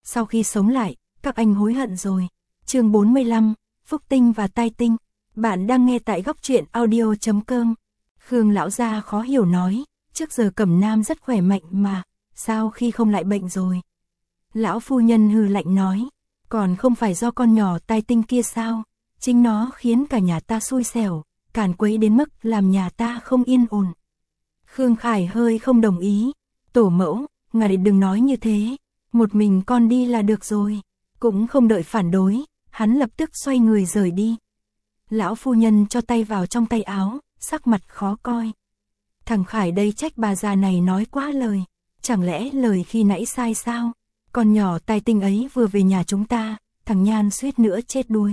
sau khi sống lại, các anh hối hận rồi. Chương 45, Phúc Tinh và Tai Tinh. Bạn đang nghe tại góc truyện audio.com. Khương lão gia khó hiểu nói, trước giờ Cẩm Nam rất khỏe mạnh mà, sao khi không lại bệnh rồi? Lão phu nhân hừ lạnh nói, còn không phải do con nhỏ Tai Tinh kia sao? Chính nó khiến cả nhà ta xui xẻo, càn quấy đến mức làm nhà ta không yên ổn. Khương Khải hơi không đồng ý, tổ mẫu, ngài đừng nói như thế, một mình con đi là được rồi. Cũng không đợi phản đối, hắn lập tức xoay người rời đi. Lão phu nhân cho tay vào trong tay áo, sắc mặt khó coi. Thằng Khải đây trách bà già này nói quá lời, chẳng lẽ lời khi nãy sai sao? Con nhỏ Tai Tinh ấy vừa về nhà chúng ta, thằng Nhan suýt nữa chết đuối.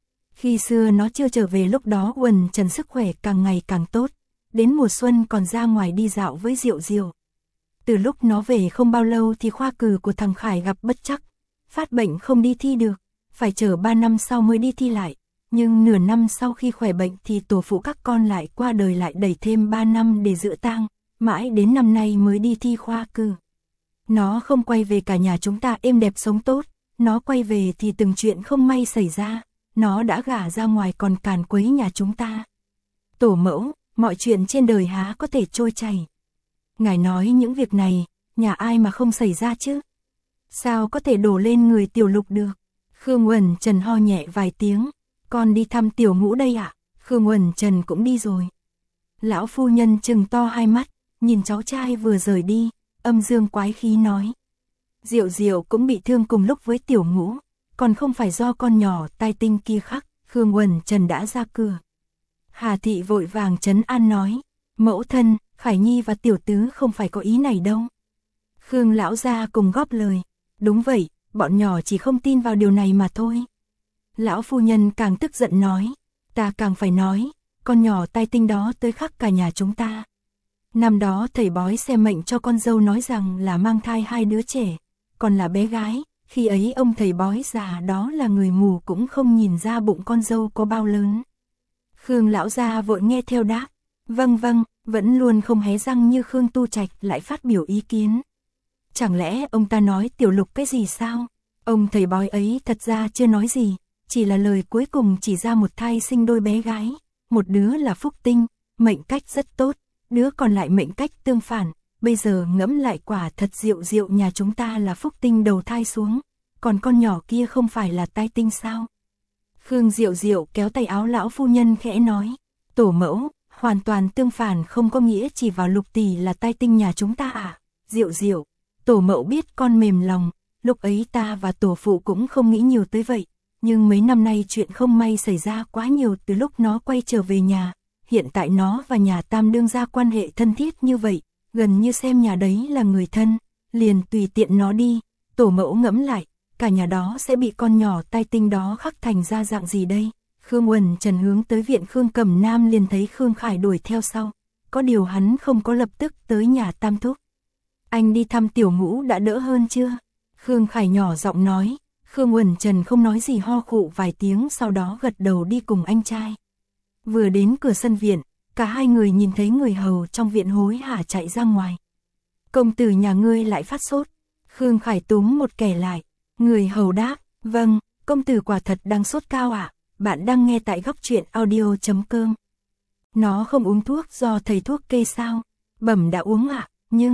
Khi xưa nó chưa trở về lúc đó Quần Trần sức khỏe càng ngày càng tốt, đến mùa xuân còn ra ngoài đi dạo với Diệu Diệu. Từ lúc nó về không bao lâu thì khoa cử của thằng Khải gặp bất trắc, phát bệnh không đi thi được, phải chờ 3 năm sau mới đi thi lại. Nhưng nửa năm sau khi khỏe bệnh thì tổ phụ các con lại qua đời, lại đẩy thêm 3 năm để dự tang, mãi đến năm nay mới đi thi khoa cử. Nó không quay về cả nhà chúng ta êm đẹp sống tốt, nó quay về thì từng chuyện không may xảy ra, nó đã gả ra ngoài còn càn quấy nhà chúng ta. Tổ mẫu, mọi chuyện trên đời há có thể trôi chảy. Ngài nói những việc này, nhà ai mà không xảy ra chứ? Sao có thể đổ lên người Tiểu Lục được? Khương Uẩn Trần ho nhẹ vài tiếng, con đi thăm Tiểu Ngũ đây ạ. Khương Uẩn Trần cũng đi rồi. Lão phu nhân trừng to hai mắt, nhìn cháu trai vừa rời đi, âm dương quái khí nói. Diệu Diệu cũng bị thương cùng lúc với Tiểu Ngũ, còn không phải do con nhỏ Tai Tinh kia khắc. Khương Uẩn Trần đã ra cửa. Hà Thị vội vàng trấn an nói, mẫu thân, Khải Nhi và Tiểu Tứ không phải có ý này đâu. Khương lão gia cùng góp lời, đúng vậy, bọn nhỏ chỉ không tin vào điều này mà thôi. Lão phu nhân càng tức giận nói, ta càng phải nói, con nhỏ Tai Tinh đó tới khắc cả nhà chúng ta. Năm đó thầy bói xem mệnh cho con dâu nói rằng là mang thai 2 đứa trẻ, còn là bé gái, khi ấy ông thầy bói già đó là người mù cũng không nhìn ra bụng con dâu có bao lớn. Khương lão gia vội nghe theo đáp, vâng vâng, vẫn luôn không hé răng như Khương Tu Trạch lại phát biểu ý kiến. Chẳng lẽ ông ta nói Tiểu Lục cái gì sao? Ông thầy bói ấy thật ra chưa nói gì, chỉ là lời cuối cùng chỉ ra một thai sinh đôi bé gái, một đứa là Phúc Tinh, mệnh cách rất tốt, đứa còn lại mệnh cách tương phản. Bây giờ ngẫm lại quả thật Diệu Diệu nhà chúng ta là Phúc Tinh đầu thai xuống, còn con nhỏ kia không phải là Tai Tinh sao? Khương Diệu Diệu kéo tay áo lão phu nhân khẽ nói, tổ mẫu, hoàn toàn tương phản không có nghĩa chỉ vào Lục tỷ là Tai Tinh nhà chúng ta à? Diệu Diệu, tổ mẫu biết con mềm lòng, lúc ấy ta và tổ phụ cũng không nghĩ nhiều tới vậy, nhưng mấy năm nay chuyện không may xảy ra quá nhiều từ lúc nó quay trở về nhà, hiện tại nó và nhà Tam đương ra quan hệ thân thiết như vậy, gần như xem nhà đấy là người thân, liền tùy tiện nó đi, tổ mẫu ngẫm lại, cả nhà đó sẽ bị con nhỏ Tai Tinh đó khắc thành ra dạng gì đây? Khương Uẩn Trần hướng tới viện Khương Cẩm Nam liền thấy Khương Khải đuổi theo sau, có điều hắn không có lập tức tới nhà Tam thúc. Anh đi thăm Tiểu Ngũ đã đỡ hơn chưa? Khương Khải nhỏ giọng nói. Khương Uẩn Trần không nói gì, ho khụ vài tiếng sau đó gật đầu đi cùng anh trai. Vừa đến cửa sân viện, cả hai người nhìn thấy người hầu trong viện hối hả chạy ra ngoài. Công tử nhà ngươi lại phát sốt. Khương Khải túm một kẻ lại. Người hầu đáp, vâng, công tử quả thật đang sốt cao ạ. Bạn đang nghe tại góc truyện audio.com. Nó không uống thuốc do thầy thuốc kê sao? Bẩm đã uống ạ,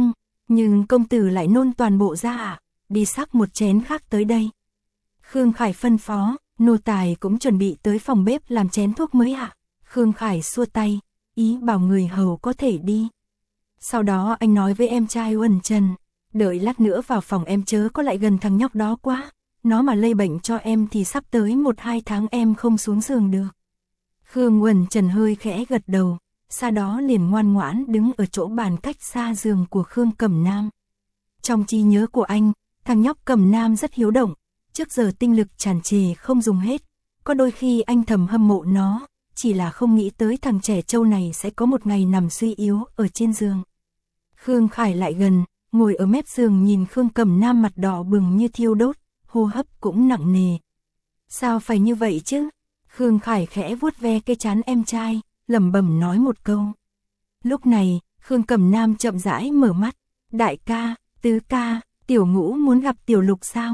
nhưng công tử lại nôn toàn bộ ra ạ. Đi sắc một chén khác tới đây. Khương Khải phân phó, nô tài cũng chuẩn bị tới phòng bếp làm chén thuốc mới ạ. Khương Khải xua tay, ý bảo người hầu có thể đi. Sau đó anh nói với em trai Uẩn Trần, đợi lát nữa vào phòng em chớ có lại gần thằng nhóc đó quá. Nó mà lây bệnh cho em thì sắp tới 1-2 tháng em không xuống giường được. Khương Uẩn Trần hơi khẽ gật đầu, sau đó liền ngoan ngoãn đứng ở chỗ bàn cách xa giường của Khương Cẩm Nam. Trong trí nhớ của anh, thằng nhóc Cẩm Nam rất hiếu động, trước giờ tinh lực tràn trề không dùng hết, có đôi khi anh thầm hâm mộ nó, chỉ là không nghĩ tới thằng trẻ trâu này sẽ có một ngày nằm suy yếu ở trên giường. Khương Khải lại gần, ngồi ở mép giường nhìn Khương Cẩm Nam mặt đỏ bừng như thiêu đốt, hô hấp cũng nặng nề. Sao phải như vậy chứ? Khương Khải khẽ vuốt ve cái trán em trai, lẩm bẩm nói một câu. Lúc này, Khương Cẩm Nam chậm rãi mở mắt, đại ca, tứ ca, Tiểu Ngũ muốn gặp Tiểu Lục sao?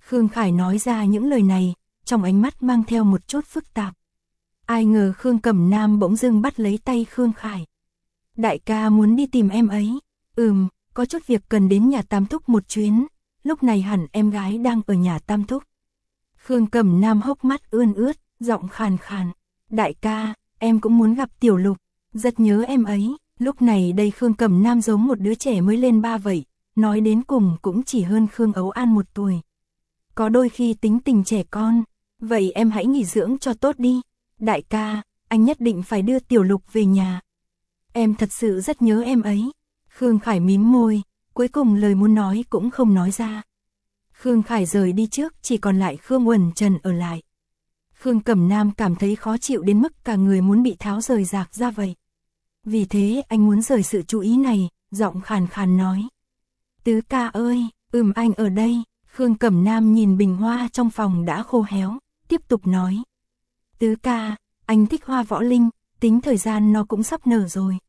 Khương Khải nói ra những lời này, trong ánh mắt mang theo một chút phức tạp. Ai ngờ Khương Cẩm Nam bỗng dưng bắt lấy tay Khương Khải. Đại ca muốn đi tìm em ấy. Có chút việc cần đến nhà Tam Thúc một chuyến, lúc này hẳn em gái đang ở nhà Tam Thúc. Khương Cẩm Nam hốc mắt ươn ướt, giọng khàn khàn. Đại ca, em cũng muốn gặp Tiểu Lục, rất nhớ em ấy. Lúc này đây Khương Cẩm Nam giống một đứa trẻ mới lên 3 vậy, nói đến cùng cũng chỉ hơn Khương Ấu An 1 tuổi. Có đôi khi tính tình trẻ con, vậy em hãy nghỉ dưỡng cho tốt đi. Đại ca, anh nhất định phải đưa Tiểu Lục về nhà. Em thật sự rất nhớ em ấy. Khương Khải mím môi, cuối cùng lời muốn nói cũng không nói ra. Khương Khải rời đi trước, chỉ còn lại Khương Uẩn Trần ở lại. Khương Cẩm Nam cảm thấy khó chịu đến mức cả người muốn bị tháo rời rạc ra vậy. Vì thế anh muốn rời sự chú ý này, giọng khàn khàn nói. Tứ ca ơi, anh ở đây. Khương Cẩm Nam nhìn bình hoa trong phòng đã khô héo, tiếp tục nói. Tứ ca, anh thích hoa võ linh, tính thời gian nó cũng sắp nở rồi.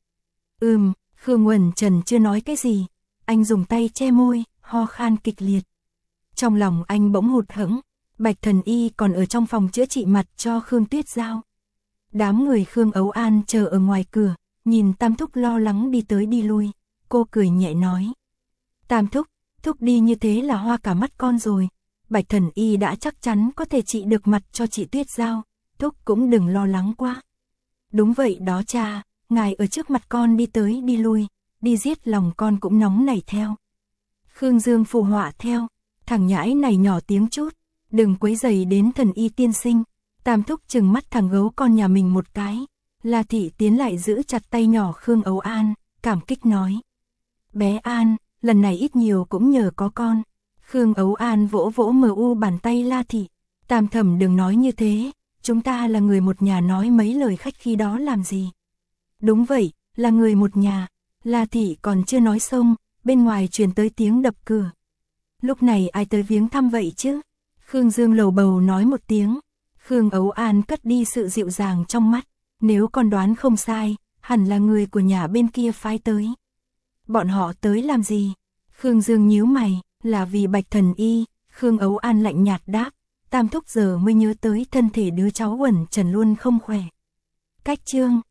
Khương Uẩn Trần chưa nói cái gì, anh dùng tay che môi, ho khan kịch liệt. Trong lòng anh bỗng hụt hẫng, Bạch Thần Y còn ở trong phòng chữa trị mặt cho Khương Tuyết Giao. Đám người Khương Ấu An chờ ở ngoài cửa, nhìn Tam Thúc lo lắng đi tới đi lui, cô cười nhẹ nói. Tam Thúc, Thúc đi như thế là hoa cả mắt con rồi, Bạch Thần Y đã chắc chắn có thể trị được mặt cho chị Tuyết Giao, Thúc cũng đừng lo lắng quá. Đúng vậy đó cha, ngài ở trước mặt con đi tới đi lui, đi giết lòng con cũng nóng nảy theo. Khương Dương phụ họa theo, thằng nhãi này nhỏ tiếng chút, đừng quấy rầy đến Thần Y tiên sinh. Tam Thúc trừng mắt thằng gấu con nhà mình một cái. La Thị tiến lại giữ chặt tay nhỏ Khương Ấu An, cảm kích nói. Bé An, lần này ít nhiều cũng nhờ có con. Khương Ấu An vỗ vỗ mờ u bàn tay La Thị. Tam Thẩm đừng nói như thế, chúng ta là người một nhà, nói mấy lời khách khí đó làm gì. Đúng vậy, là người một nhà. La Thị còn chưa nói xong, bên ngoài truyền tới tiếng đập cửa. Lúc này ai tới viếng thăm vậy chứ? Khương Dương lầu bầu nói một tiếng. Khương Ấu An cất đi sự dịu dàng trong mắt. Nếu con đoán không sai, hẳn là người của nhà bên kia phái tới. Bọn họ tới làm gì? Khương Dương nhíu mày, là vì Bạch Thần Y. Khương Ấu An lạnh nhạt đáp. Tam Thúc giờ mới nhớ tới thân thể đứa cháu Uẩn Trần luôn không khỏe. Cách chương